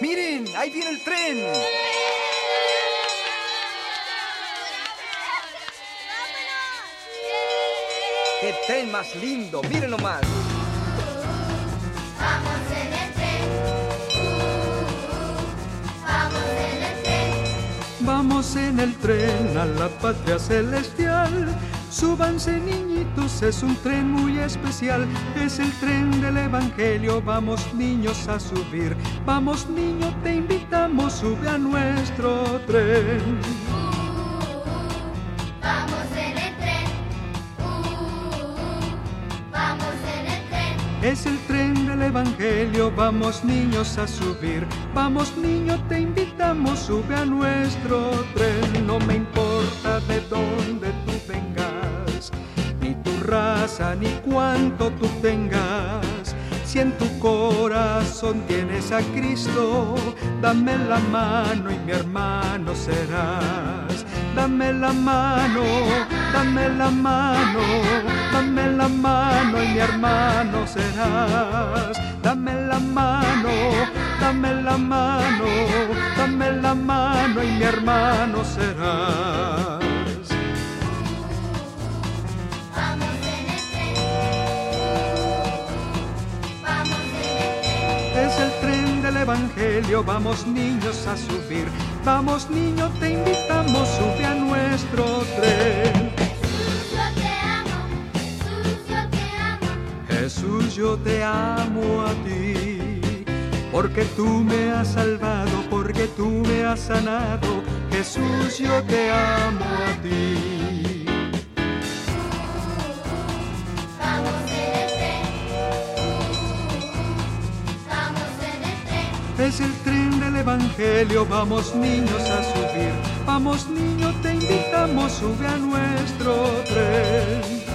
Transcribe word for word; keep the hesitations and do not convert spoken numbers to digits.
miren, ahí viene el tren. ¡Qué tren más lindo! ¡Miren nomás! Vamos en el tren. Vamos en el tren. Vamos en el tren a la patria celestial. Súbanse, niñitos, es un tren muy especial. Es el tren del evangelio, vamos niños a subir. Vamos niño, te invitamos, sube a nuestro tren. Vamos en el tren. Vamos en el tren. Es el tren del evangelio, vamos niños a subir. Vamos niño, te invitamos, sube a nuestro tren. No me importa de dónde tú vengas, ni tu raza, ni cuánto tú tengas. Si en tu corazón tienes a Cristo, dame la mano y mi hermano serás. Dame la mano, dame la mano, dame la mano y mi hermano serás. Dame la mano, dame la mano, dame la mano y mi hermano serás. Vamos en el tren. Vamos en el tren. Es el tren del evangelio, vamos niños a subir. Vamos niño, te invitamos, sube a nuestro tren. Jesús, yo te amo. Jesús, yo te amo. Jesús, yo te amo a ti, porque tú me has salvado, porque tú me has sanado. Jesús, yo te amo a ti. Vamos en el tren. Vamos en el tren. Es el tren del evangelio, vamos niños a subir. Vamos niño, te invitamos, sube a nuestro tren.